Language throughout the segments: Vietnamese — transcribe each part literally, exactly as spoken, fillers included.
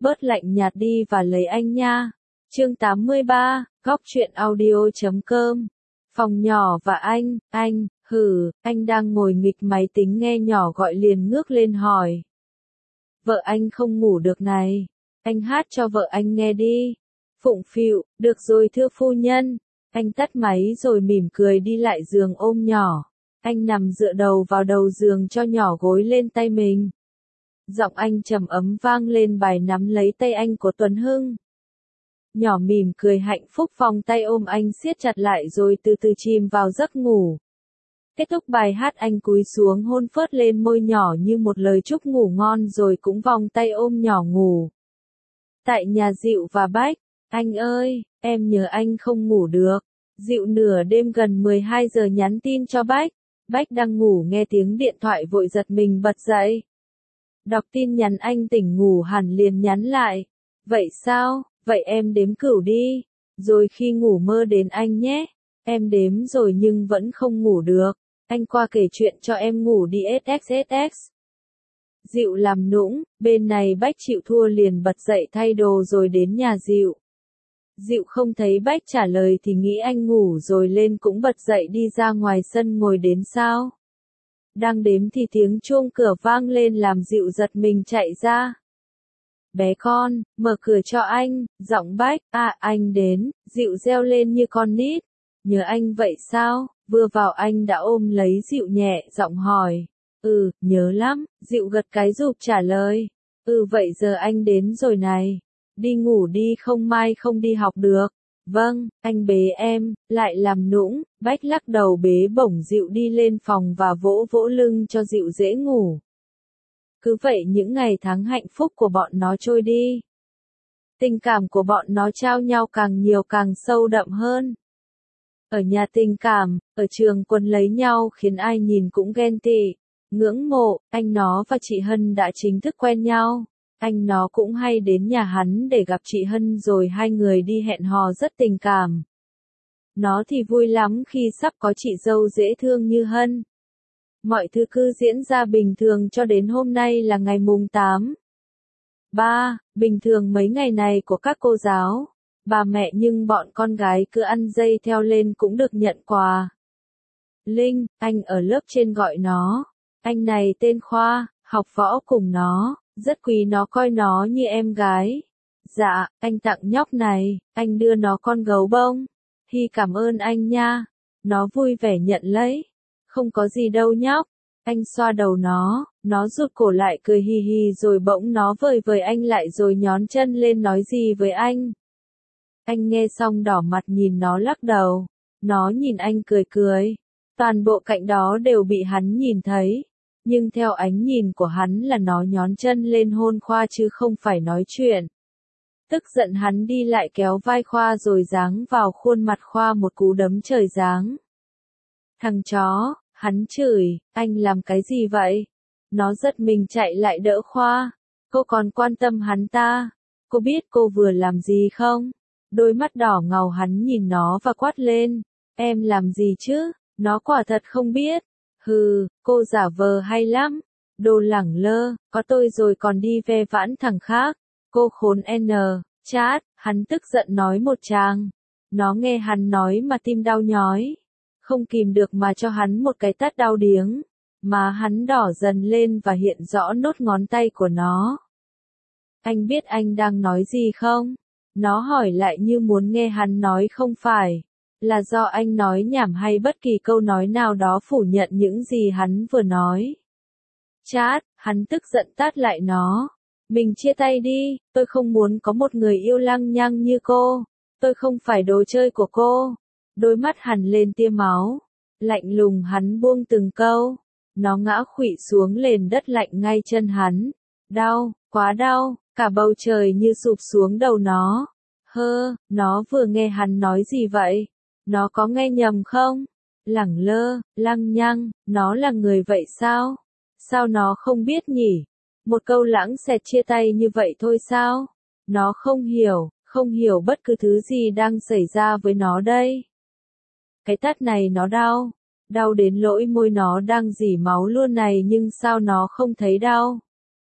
bớt lạnh nhạt đi và lấy anh nha. Chương tám mươi ba, góc truyện audio chấm com. Phòng nhỏ và anh, anh, hừ, anh đang ngồi nghịch máy tính nghe nhỏ gọi liền ngước lên hỏi. Vợ anh không ngủ được này, anh hát cho vợ anh nghe đi. Phụng phịu, được rồi thưa phu nhân. Anh tắt máy rồi mỉm cười đi lại giường ôm nhỏ. Anh nằm dựa đầu vào đầu giường cho nhỏ gối lên tay mình. Giọng anh trầm ấm vang lên bài nắm lấy tay anh của Tuấn Hưng. Nhỏ mỉm cười hạnh phúc vòng tay ôm anh siết chặt lại rồi từ từ chìm vào giấc ngủ. Kết thúc bài hát anh cúi xuống hôn phớt lên môi nhỏ như một lời chúc ngủ ngon rồi cũng vòng tay ôm nhỏ ngủ. Tại nhà Dịu và Bách, anh ơi, em nhớ anh không ngủ được. Dịu nửa đêm gần mười hai giờ nhắn tin cho Bách. Bách đang ngủ nghe tiếng điện thoại vội giật mình bật dậy. Đọc tin nhắn anh tỉnh ngủ hẳn liền nhắn lại. Vậy sao, vậy em đếm cửu đi. Rồi khi ngủ mơ đến anh nhé. Em đếm rồi nhưng vẫn không ngủ được. Anh qua kể chuyện cho em ngủ đi ét ích ét ích. Dịu làm nũng, bên này Bách chịu thua liền bật dậy thay đồ rồi đến nhà Dịu. Dịu không thấy Bách trả lời thì nghĩ anh ngủ rồi lên cũng bật dậy đi ra ngoài sân ngồi đến sao. Đang đếm thì tiếng chuông cửa vang lên làm Dịu giật mình chạy ra. Bé con, mở cửa cho anh, giọng Bách, à anh đến, Dịu reo lên như con nít. Nhớ anh vậy sao, vừa vào anh đã ôm lấy Dịu nhẹ giọng hỏi. Ừ, nhớ lắm, Dịu gật cái rụp trả lời. Ừ vậy giờ anh đến rồi này. Đi ngủ đi không mai không đi học được. Vâng, anh bế em, lại làm nũng. Bách lắc đầu bế bổng Dịu đi lên phòng và vỗ vỗ lưng cho Dịu dễ ngủ. Cứ vậy những ngày tháng hạnh phúc của bọn nó trôi đi. Tình cảm của bọn nó trao nhau càng nhiều càng sâu đậm hơn. Ở nhà tình cảm, ở trường quân lấy nhau khiến ai nhìn cũng ghen tị, ngưỡng mộ. Anh nó và chị Hân đã chính thức quen nhau. Anh nó cũng hay đến nhà hắn để gặp chị Hân rồi hai người đi hẹn hò rất tình cảm. Nó thì vui lắm khi sắp có chị dâu dễ thương như Hân. Mọi thứ cứ diễn ra bình thường cho đến hôm nay là ngày mùng tám. ba. Bình thường mấy ngày này của các cô giáo, bà mẹ nhưng bọn con gái cứ ăn dây theo lên cũng được nhận quà. Linh, anh ở lớp trên gọi nó. Anh này tên Khoa, học võ cùng nó, rất quý nó coi nó như em gái. Dạ, anh tặng nhóc này, anh đưa nó con gấu bông. Hi cảm ơn anh nha. Nó vui vẻ nhận lấy. Không có gì đâu nhóc. Anh xoa đầu nó, nó rụt cổ lại cười hì hì rồi bỗng nó vời vời anh lại rồi nhón chân lên nói gì với anh. Anh nghe xong đỏ mặt nhìn nó lắc đầu. Nó nhìn anh cười cười. Toàn bộ cạnh đó đều bị hắn nhìn thấy. Nhưng theo ánh nhìn của hắn là nó nhón chân lên hôn Khoa chứ không phải nói chuyện. Tức giận hắn đi lại kéo vai Khoa rồi giáng vào khuôn mặt Khoa một cú đấm trời giáng. Thằng chó, hắn chửi, anh làm cái gì vậy? Nó giật mình chạy lại đỡ Khoa. Cô còn quan tâm hắn ta. Cô biết cô vừa làm gì không? Đôi mắt đỏ ngầu hắn nhìn nó và quát lên. Em làm gì chứ? Nó quả thật không biết. Hừ, cô giả vờ hay lắm. Đồ lẳng lơ, có tôi rồi còn đi ve vãn thằng khác. Cô khốn N, chát, hắn tức giận nói một tràng. Nó nghe hắn nói mà tim đau nhói. Không kìm được mà cho hắn một cái tát đau điếng. Má hắn đỏ dần lên và hiện rõ nốt ngón tay của nó. Anh biết anh đang nói gì không? Nó hỏi lại như muốn nghe hắn nói không phải. Là do anh nói nhảm hay bất kỳ câu nói nào đó phủ nhận những gì hắn vừa nói. Chát, hắn tức giận tát lại nó. Mình chia tay đi, tôi không muốn có một người yêu lăng nhăng như cô. Tôi không phải đồ chơi của cô. Đôi mắt hắn lên tia máu. Lạnh lùng hắn buông từng câu. Nó ngã khuỵu xuống nền đất lạnh ngay chân hắn. Đau, quá đau, cả bầu trời như sụp xuống đầu nó. Hơ, nó vừa nghe hắn nói gì vậy? Nó có nghe nhầm không? Lẳng lơ, lăng nhăng, nó là người vậy sao? Sao nó không biết nhỉ? Một câu lãng xẹt chia tay như vậy thôi sao? Nó không hiểu, không hiểu bất cứ thứ gì đang xảy ra với nó đây. Cái tát này nó đau, đau đến lỗi môi nó đang rỉ máu luôn này nhưng sao nó không thấy đau?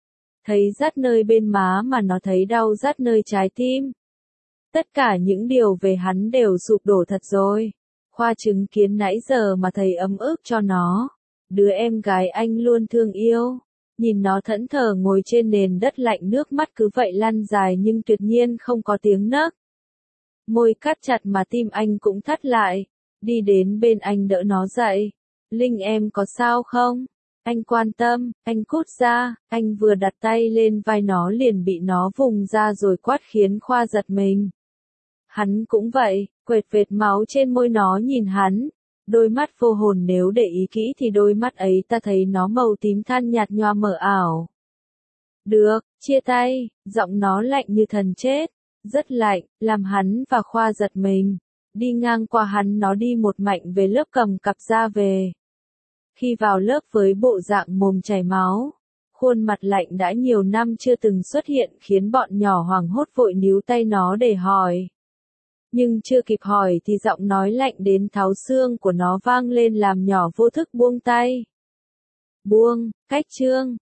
thấy rát nơi bên má mà nó thấy đau rát nơi trái tim. Tất cả những điều về hắn đều sụp đổ thật rồi. Khoa chứng kiến nãy giờ mà thầy ấm ức cho nó. Đứa em gái anh luôn thương yêu. Nhìn nó thẫn thờ ngồi trên nền đất lạnh, nước mắt cứ vậy lăn dài nhưng tuyệt nhiên không có tiếng nấc. Môi cắt chặt mà tim anh cũng thắt lại. Đi đến bên anh đỡ nó dậy. Linh em có sao không? Anh quan tâm, anh cút ra, anh vừa đặt tay lên vai nó liền bị nó vùng ra rồi quát khiến Khoa giật mình. Hắn cũng vậy, quệt vệt máu trên môi nó nhìn hắn. Đôi mắt vô hồn, nếu để ý kỹ thì đôi mắt ấy ta thấy nó màu tím than nhạt nhòa mờ ảo. Được, chia tay, giọng nó lạnh như thần chết, rất lạnh, làm hắn và Khoa giật mình. Đi ngang qua hắn nó đi một mạnh về lớp cầm cặp ra về. Khi vào lớp với bộ dạng mồm chảy máu, khuôn mặt lạnh đã nhiều năm chưa từng xuất hiện khiến bọn nhỏ hoảng hốt vội níu tay nó để hỏi. Nhưng chưa kịp hỏi thì giọng nói lạnh đến thấu xương của nó vang lên làm nhỏ vô thức buông tay. Buông, cách Trương,